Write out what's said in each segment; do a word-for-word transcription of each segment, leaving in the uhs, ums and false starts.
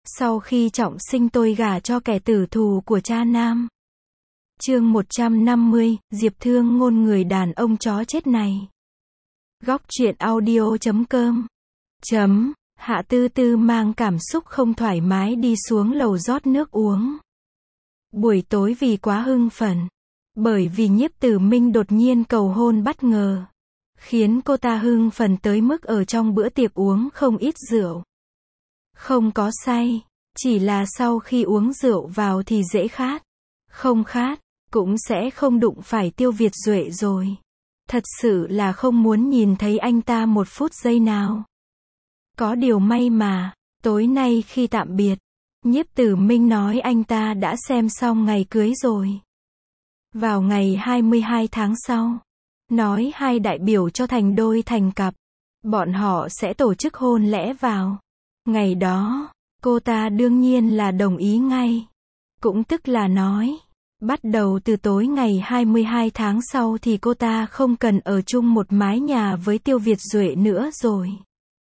Sau khi trọng sinh tôi gả cho kẻ tử thù của cha nam. Chương một trăm năm mươi, Diệp Thương Ngôn người đàn ông chó chết này. Góc truyện audio chấm com. Chấm, Hạ Tư Tư mang cảm xúc không thoải mái đi xuống lầu rót nước uống. Buổi tối vì quá hưng phấn, bởi vì Nhiếp Tử Minh đột nhiên cầu hôn bất ngờ, khiến cô ta hưng phấn tới mức ở trong bữa tiệc uống không ít rượu. Không có say, chỉ là sau khi uống rượu vào thì dễ khát. Không khát, cũng sẽ không đụng phải Tiêu Việt Duệ rồi. Thật sự là không muốn nhìn thấy anh ta một phút giây nào. Có điều may mà, tối nay khi tạm biệt, Nhiếp Tử Minh nói anh ta đã xem xong ngày cưới rồi. Vào ngày hai mươi hai tháng sau, nói hai đại biểu cho thành đôi thành cặp, bọn họ sẽ tổ chức hôn lễ vào. Ngày đó, cô ta đương nhiên là đồng ý ngay. Cũng tức là nói, bắt đầu từ tối ngày hai mươi hai tháng sau thì cô ta không cần ở chung một mái nhà với Tiêu Việt Duệ nữa rồi.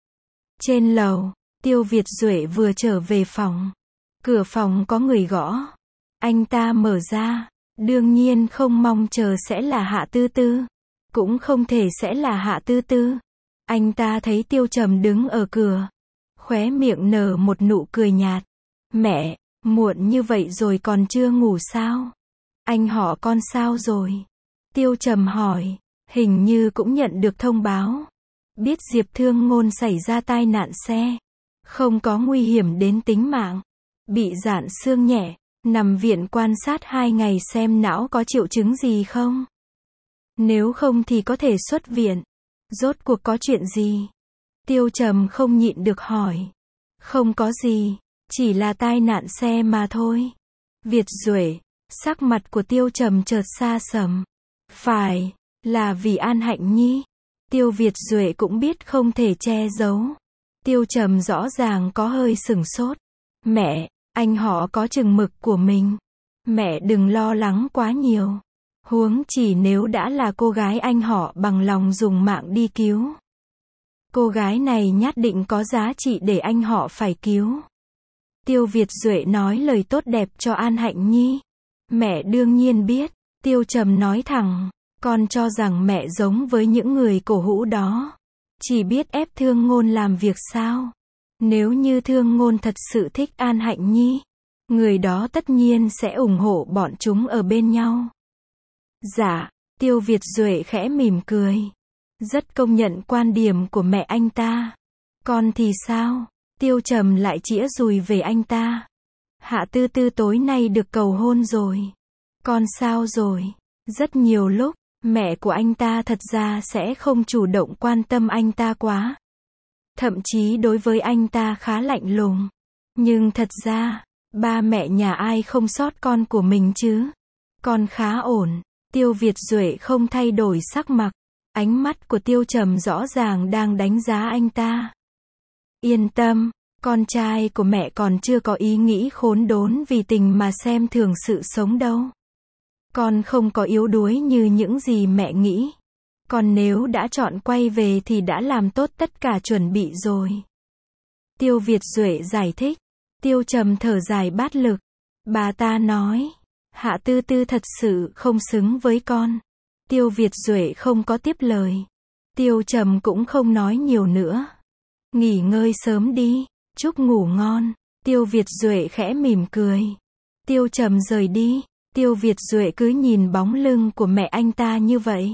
Trên lầu, Tiêu Việt Duệ vừa trở về phòng. Cửa phòng có người gõ. Anh ta mở ra. Đương nhiên không mong chờ sẽ là Hạ Tư Tư. Cũng không thể sẽ là Hạ Tư Tư. Anh ta thấy Tiêu Trầm đứng ở cửa. Khóe miệng nở một nụ cười nhạt. Mẹ, muộn như vậy rồi còn chưa ngủ sao? Anh họ con sao rồi? Tiêu Trầm hỏi. Hình như cũng nhận được thông báo. Biết Diệp Thương Ngôn xảy ra tai nạn xe. Không có nguy hiểm đến tính mạng. Bị rạn xương nhẹ. Nằm viện quan sát hai ngày xem não có triệu chứng gì không. Nếu không thì có thể xuất viện. Rốt cuộc có chuyện gì? Tiêu Trầm không nhịn được hỏi. Không có gì. Chỉ là tai nạn xe mà thôi. Việt Duệ. Sắc mặt của Tiêu Trầm chợt xa sầm. Phải. Là vì An Hạnh Nhi. Tiêu Việt Duệ cũng biết không thể che giấu. Tiêu Trầm rõ ràng có hơi sửng sốt. Mẹ, anh họ có chừng mực của mình. Mẹ đừng lo lắng quá nhiều. Huống chỉ nếu đã là cô gái anh họ bằng lòng dùng mạng đi cứu. Cô gái này nhất định có giá trị để anh họ phải cứu. Tiêu Việt Duệ nói lời tốt đẹp cho An Hạnh Nhi. Mẹ đương nhiên biết. Tiêu Trầm nói thẳng. Con cho rằng mẹ giống với những người cổ hũ đó. Chỉ biết ép Thương Ngôn làm việc sao? Nếu như Thương Ngôn thật sự thích An Hạnh Nhi, người đó tất nhiên sẽ ủng hộ bọn chúng ở bên nhau. Dạ, Tiêu Việt Duệ khẽ mỉm cười. Rất công nhận quan điểm của mẹ anh ta. Con thì sao? Tiêu Trầm lại chĩa dùi về anh ta. Hạ Tư Tư tối nay được cầu hôn rồi. Con sao rồi? Rất nhiều lúc, mẹ của anh ta thật ra sẽ không chủ động quan tâm anh ta quá. Thậm chí đối với anh ta khá lạnh lùng. Nhưng thật ra, ba mẹ nhà ai không sót con của mình chứ? Con khá ổn. Tiêu Việt Duệ không thay đổi sắc mặt. Ánh mắt của Tiêu Trầm rõ ràng đang đánh giá anh ta. Yên tâm, con trai của mẹ còn chưa có ý nghĩ khốn đốn vì tình mà xem thường sự sống đâu. Con không có yếu đuối như những gì mẹ nghĩ. Còn nếu đã chọn quay về thì đã làm tốt tất cả chuẩn bị rồi. Tiêu Việt Duệ giải thích. Tiêu Trầm thở dài bát lực. Bà ta nói. Hạ Tư Tư thật sự không xứng với con. Tiêu Việt Duệ không có tiếp lời. Tiêu Trầm cũng không nói nhiều nữa. Nghỉ ngơi sớm đi. Chúc ngủ ngon. Tiêu Việt Duệ khẽ mỉm cười. Tiêu Trầm rời đi. Tiêu Việt Duệ cứ nhìn bóng lưng của mẹ anh ta như vậy.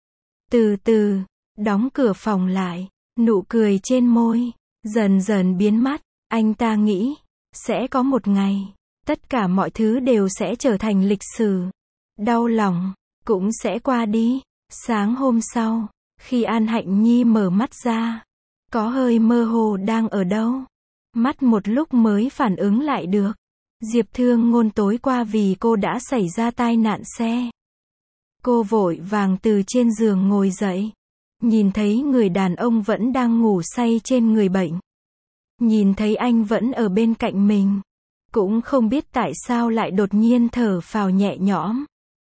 Từ từ, đóng cửa phòng lại, nụ cười trên môi, dần dần biến mất, anh ta nghĩ, sẽ có một ngày, tất cả mọi thứ đều sẽ trở thành lịch sử. Đau lòng, cũng sẽ qua đi. Sáng hôm sau, khi An Hạnh Nhi mở mắt ra, có hơi mơ hồ đang ở đâu. Mắt một lúc mới phản ứng lại được. Diệp Thương Ngôn tối qua vì cô đã xảy ra tai nạn xe. Cô vội vàng từ trên giường ngồi dậy. Nhìn thấy người đàn ông vẫn đang ngủ say trên người bệnh. Nhìn thấy anh vẫn ở bên cạnh mình. Cũng không biết tại sao lại đột nhiên thở phào nhẹ nhõm.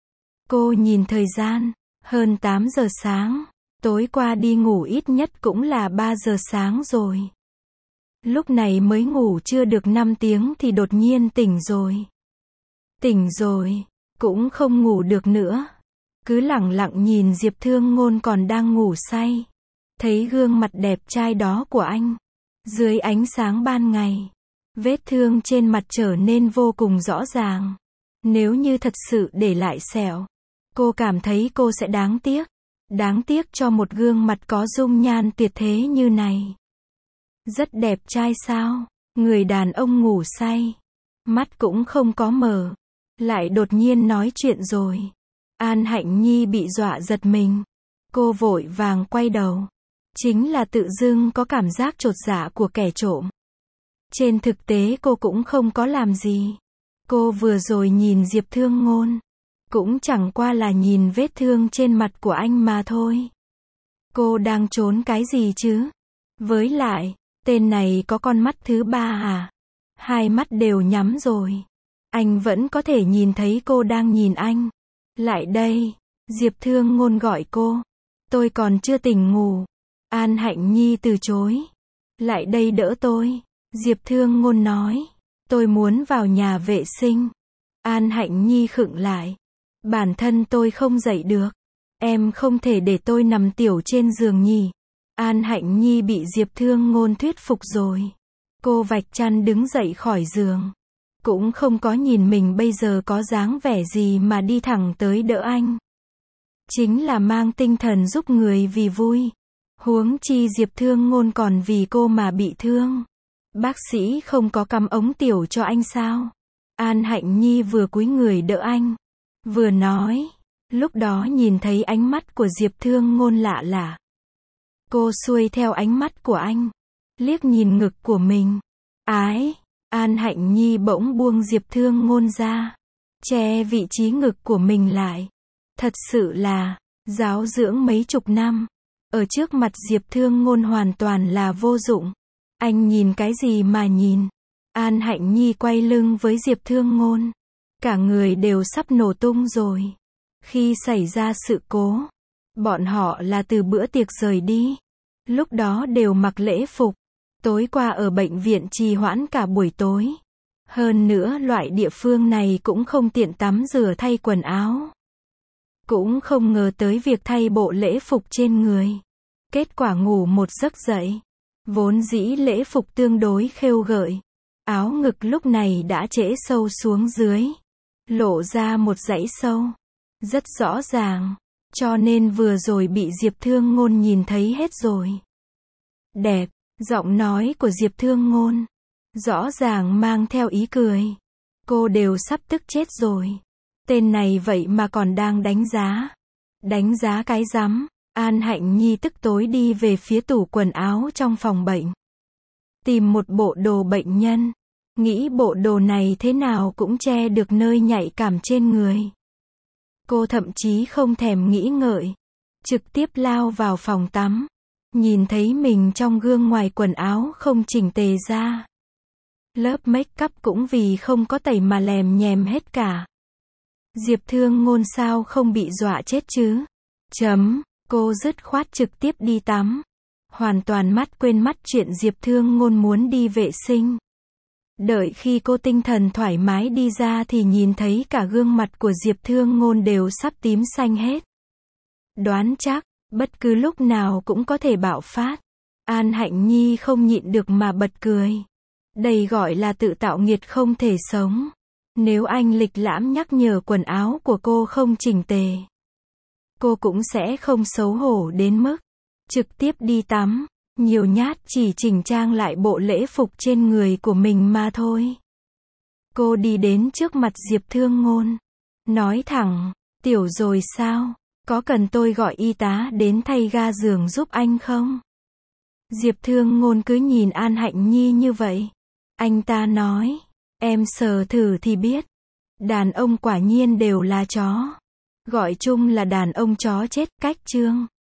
Cô nhìn thời gian. Hơn tám giờ sáng. Tối qua đi ngủ ít nhất cũng là ba giờ sáng rồi. Lúc này mới ngủ chưa được năm tiếng thì đột nhiên tỉnh rồi. Tỉnh rồi, cũng không ngủ được nữa. Cứ lẳng lặng nhìn Diệp Thương Ngôn còn đang ngủ say. Thấy gương mặt đẹp trai đó của anh. Dưới ánh sáng ban ngày. Vết thương trên mặt trở nên vô cùng rõ ràng. Nếu như thật sự để lại sẹo, cô cảm thấy cô sẽ đáng tiếc. Đáng tiếc cho một gương mặt có dung nhan tuyệt thế như này. Rất đẹp trai sao? Người đàn ông ngủ say. Mắt cũng không có mở. Lại đột nhiên nói chuyện rồi. An Hạnh Nhi bị dọa giật mình. Cô vội vàng quay đầu. Chính là tự dưng có cảm giác chột dạ của kẻ trộm. Trên thực tế cô cũng không có làm gì. Cô vừa rồi nhìn Diệp Thương Ngôn. Cũng chẳng qua là nhìn vết thương trên mặt của anh mà thôi. Cô đang trốn cái gì chứ? Với lại, tên này có con mắt thứ ba à? Hai mắt đều nhắm rồi. Anh vẫn có thể nhìn thấy cô đang nhìn anh. Lại đây. Diệp Thương Ngôn gọi cô. Tôi còn chưa tỉnh ngủ. An Hạnh Nhi từ chối. Lại đây đỡ tôi. Diệp Thương Ngôn nói. Tôi muốn vào nhà vệ sinh. An Hạnh Nhi khựng lại. Bản thân tôi không dậy được. Em không thể để tôi nằm tiểu trên giường nhỉ. An Hạnh Nhi bị Diệp Thương Ngôn thuyết phục rồi. Cô vạch chăn đứng dậy khỏi giường. Cũng không có nhìn mình bây giờ có dáng vẻ gì mà đi thẳng tới đỡ anh. Chính là mang tinh thần giúp người vì vui. Huống chi Diệp Thương Ngôn còn vì cô mà bị thương. Bác sĩ không có cắm ống tiểu cho anh sao? An Hạnh Nhi vừa cúi người đỡ anh. Vừa nói. Lúc đó nhìn thấy ánh mắt của Diệp Thương Ngôn lạ lạ. Cô xuôi theo ánh mắt của anh. Liếc nhìn ngực của mình. Ái. An Hạnh Nhi bỗng buông Diệp Thương Ngôn ra. Che vị trí ngực của mình lại. Thật sự là, giáo dưỡng mấy chục năm. Ở trước mặt Diệp Thương Ngôn hoàn toàn là vô dụng. Anh nhìn cái gì mà nhìn. An Hạnh Nhi quay lưng với Diệp Thương Ngôn. Cả người đều sắp nổ tung rồi. Khi xảy ra sự cố, bọn họ là từ bữa tiệc rời đi. Lúc đó đều mặc lễ phục. Tối qua ở bệnh viện trì hoãn cả buổi tối. Hơn nữa loại địa phương này cũng không tiện tắm rửa thay quần áo. Cũng không ngờ tới việc thay bộ lễ phục trên người. Kết quả ngủ một giấc dậy. Vốn dĩ lễ phục tương đối khêu gợi. Áo ngực lúc này đã trễ sâu xuống dưới. Lộ ra một dãy sâu. Rất rõ ràng. Cho nên vừa rồi bị Diệp Thương Ngôn nhìn thấy hết rồi. Đẹp. Giọng nói của Diệp Thương Ngôn. Rõ ràng mang theo ý cười. Cô đều sắp tức chết rồi. Tên này vậy mà còn đang đánh giá. Đánh giá cái rắm. An Hạnh Nhi tức tối đi về phía tủ quần áo trong phòng bệnh. Tìm một bộ đồ bệnh nhân. Nghĩ bộ đồ này thế nào cũng che được nơi nhạy cảm trên người. Cô thậm chí không thèm nghĩ ngợi. Trực tiếp lao vào phòng tắm. Nhìn thấy mình trong gương ngoài quần áo không chỉnh tề ra. Lớp make up cũng vì không có tẩy mà lèm nhèm hết cả. Diệp Thương Ngôn sao không bị dọa chết chứ? Chấm, cô dứt khoát trực tiếp đi tắm. Hoàn toàn mắt quên mất chuyện Diệp Thương Ngôn muốn đi vệ sinh. Đợi khi cô tinh thần thoải mái đi ra thì nhìn thấy cả gương mặt của Diệp Thương Ngôn đều sắp tím xanh hết. Đoán chắc, bất cứ lúc nào cũng có thể bạo phát. An Hạnh Nhi không nhịn được mà bật cười. Đây gọi là tự tạo nghiệt không thể sống. Nếu anh lịch lãm nhắc nhở quần áo của cô không chỉnh tề, cô cũng sẽ không xấu hổ đến mức trực tiếp đi tắm. Nhiều nhát chỉ chỉnh trang lại bộ lễ phục trên người của mình mà thôi. Cô đi đến trước mặt Diệp Thương Ngôn. Nói thẳng, tiểu rồi sao? Có cần tôi gọi y tá đến thay ga giường giúp anh không? Diệp Thương Ngôn cứ nhìn An Hạnh Nhi như vậy. Anh ta nói, em sờ thử thì biết. Đàn ông quả nhiên đều là chó. Gọi chung là đàn ông chó chết, cách chương.